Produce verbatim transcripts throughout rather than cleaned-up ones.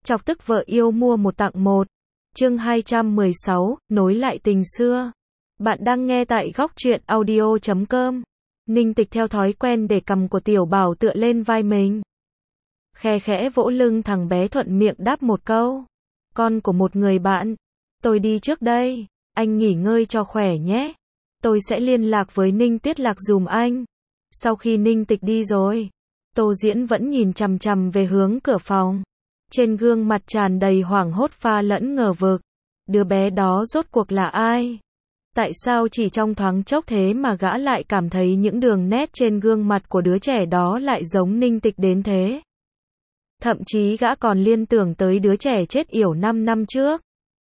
Chọc tức vợ yêu mua một tặng một. Chương hai trăm mười sáu, nối lại tình xưa. Bạn đang nghe tại góc truyện audio chấm com. Ninh Tịch theo thói quen để cằm của Tiểu Bảo tựa lên vai mình. Khe khẽ vỗ lưng thằng bé, thuận miệng đáp một câu. Con của một người bạn. Tôi đi trước đây. Anh nghỉ ngơi cho khỏe nhé. Tôi sẽ liên lạc với Ninh Tuyết Lạc dùm anh. Sau khi Ninh Tịch đi rồi, Tô Diễn vẫn nhìn chằm chằm về hướng cửa phòng. Trên gương mặt tràn đầy hoảng hốt pha lẫn ngờ vực. Đứa bé đó rốt cuộc là ai? Tại sao chỉ trong thoáng chốc thế mà gã lại cảm thấy những đường nét trên gương mặt của đứa trẻ đó lại giống Ninh Tịch đến thế? Thậm chí gã còn liên tưởng tới đứa trẻ chết yểu năm năm trước.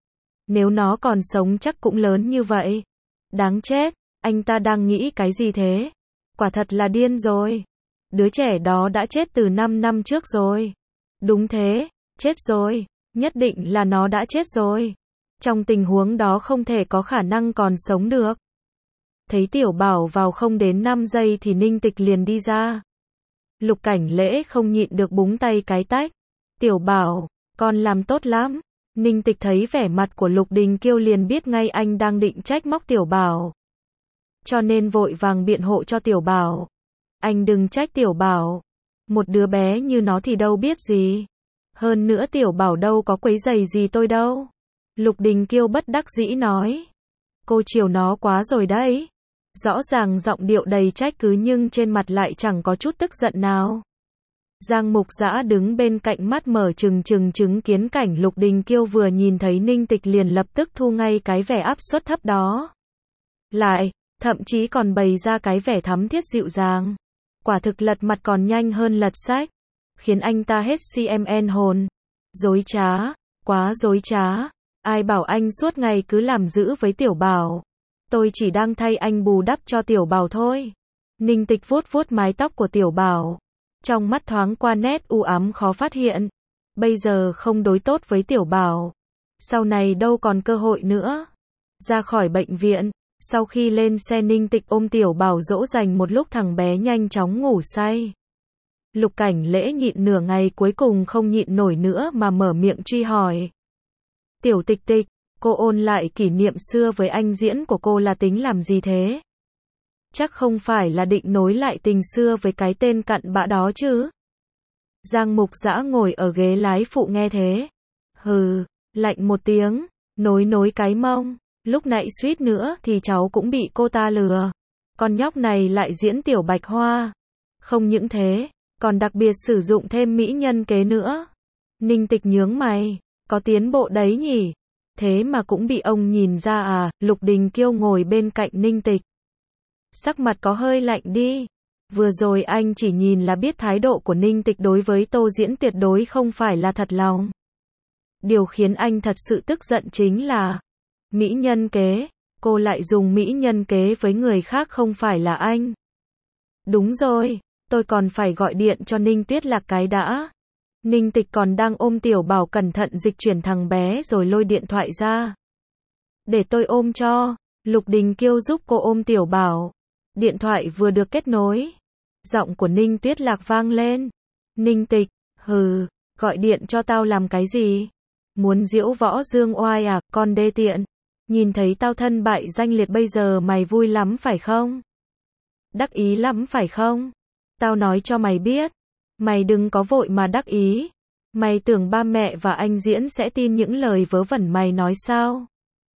Nếu nó còn sống chắc cũng lớn như vậy. Đáng chết, anh ta đang nghĩ cái gì thế? Quả thật là điên rồi. Đứa trẻ đó đã chết từ năm năm trước rồi. Đúng thế, chết rồi, nhất định là nó đã chết rồi. Trong tình huống đó không thể có khả năng còn sống được. Thấy Tiểu Bảo vào không đến năm giây thì Ninh Tịch liền đi ra. Lục Cảnh Lễ không nhịn được búng tay cái tách. Tiểu Bảo, con làm tốt lắm. Ninh Tịch thấy vẻ mặt của Lục Đình Kiêu liền biết ngay anh đang định trách móc Tiểu Bảo. Cho nên vội vàng biện hộ cho Tiểu Bảo. Anh đừng trách Tiểu Bảo. Một đứa bé như nó thì đâu biết gì. Hơn nữa Tiểu Bảo đâu có quấy rầy gì tôi đâu. Lục Đình Kiêu bất đắc dĩ nói. Cô chiều nó quá rồi đấy. Rõ ràng giọng điệu đầy trách cứ nhưng trên mặt lại chẳng có chút tức giận nào. Giang Mục Dã đứng bên cạnh mắt mở trừng trừng chứng kiến cảnh Lục Đình Kiêu vừa nhìn thấy Ninh Tịch liền lập tức thu ngay cái vẻ áp suất thấp đó. Lại, thậm chí còn bày ra cái vẻ thắm thiết dịu dàng. Quả thực lật mặt còn nhanh hơn lật sách. Khiến anh ta hết xê em en hồn. Dối trá, quá dối trá. Ai bảo anh suốt ngày cứ làm dữ với Tiểu Bảo. Tôi chỉ đang thay anh bù đắp cho Tiểu Bảo thôi. Ninh Tịch vuốt vuốt mái tóc của Tiểu Bảo. Trong mắt thoáng qua nét u ám khó phát hiện. Bây giờ không đối tốt với Tiểu Bảo. Sau này đâu còn cơ hội nữa. Ra khỏi bệnh viện. Sau khi lên xe Ninh Tịch ôm Tiểu Bảo dỗ dành một lúc thằng bé nhanh chóng ngủ say. Lục Cảnh Lễ nhịn nửa ngày cuối cùng không nhịn nổi nữa mà mở miệng truy hỏi. Tiểu Tịch Tịch, cô ôn lại kỷ niệm xưa với anh diễn của cô là tính làm gì thế? Chắc không phải là định nối lại tình xưa với cái tên cặn bã đó chứ? Giang Mục Dã ngồi ở ghế lái phụ nghe thế. Hừ, lạnh một tiếng, nối nối cái mông. Lúc nãy suýt nữa thì cháu cũng bị cô ta lừa. Con nhóc này lại diễn Tiểu Bạch Hoa. Không những thế, còn đặc biệt sử dụng thêm mỹ nhân kế nữa. Ninh Tịch nhướng mày, có tiến bộ đấy nhỉ? Thế mà cũng bị ông nhìn ra à? Lục Đình Kiêu ngồi bên cạnh Ninh Tịch. Sắc mặt có hơi lạnh đi. Vừa rồi anh chỉ nhìn là biết thái độ của Ninh Tịch đối với Tô Diễn tuyệt đối không phải là thật lòng. Điều khiến anh thật sự tức giận chính là mỹ nhân kế, cô lại dùng mỹ nhân kế với người khác không phải là anh. Đúng rồi, tôi còn phải gọi điện cho Ninh Tuyết Lạc cái đã. Ninh Tịch còn đang ôm Tiểu Bảo cẩn thận dịch chuyển thằng bé rồi lôi điện thoại ra. Để tôi ôm cho. Lục Đình Kiêu giúp cô ôm Tiểu Bảo. Điện thoại vừa được kết nối. Giọng của Ninh Tuyết Lạc vang lên. Ninh Tịch, hừ, gọi điện cho tao làm cái gì? Muốn diễu võ dương oai à, con đê tiện. Nhìn thấy tao thân bại danh liệt bây giờ mày vui lắm phải không? Đắc ý lắm phải không? Tao nói cho mày biết. Mày đừng có vội mà đắc ý. Mày tưởng ba mẹ và anh Diễn sẽ tin những lời vớ vẩn mày nói sao?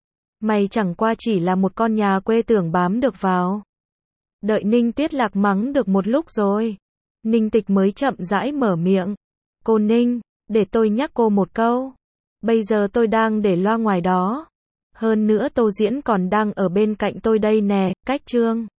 Mày chẳng qua chỉ là một con nhà quê tưởng bám được vào. Đợi Ninh Tuyết Lạc mắng được một lúc rồi. Ninh Tịch mới chậm rãi mở miệng. Cô Ninh, để tôi nhắc cô một câu. Bây giờ tôi đang để loa ngoài đó. Hơn nữa Tô Diễn còn đang ở bên cạnh tôi đây nè, cách trương.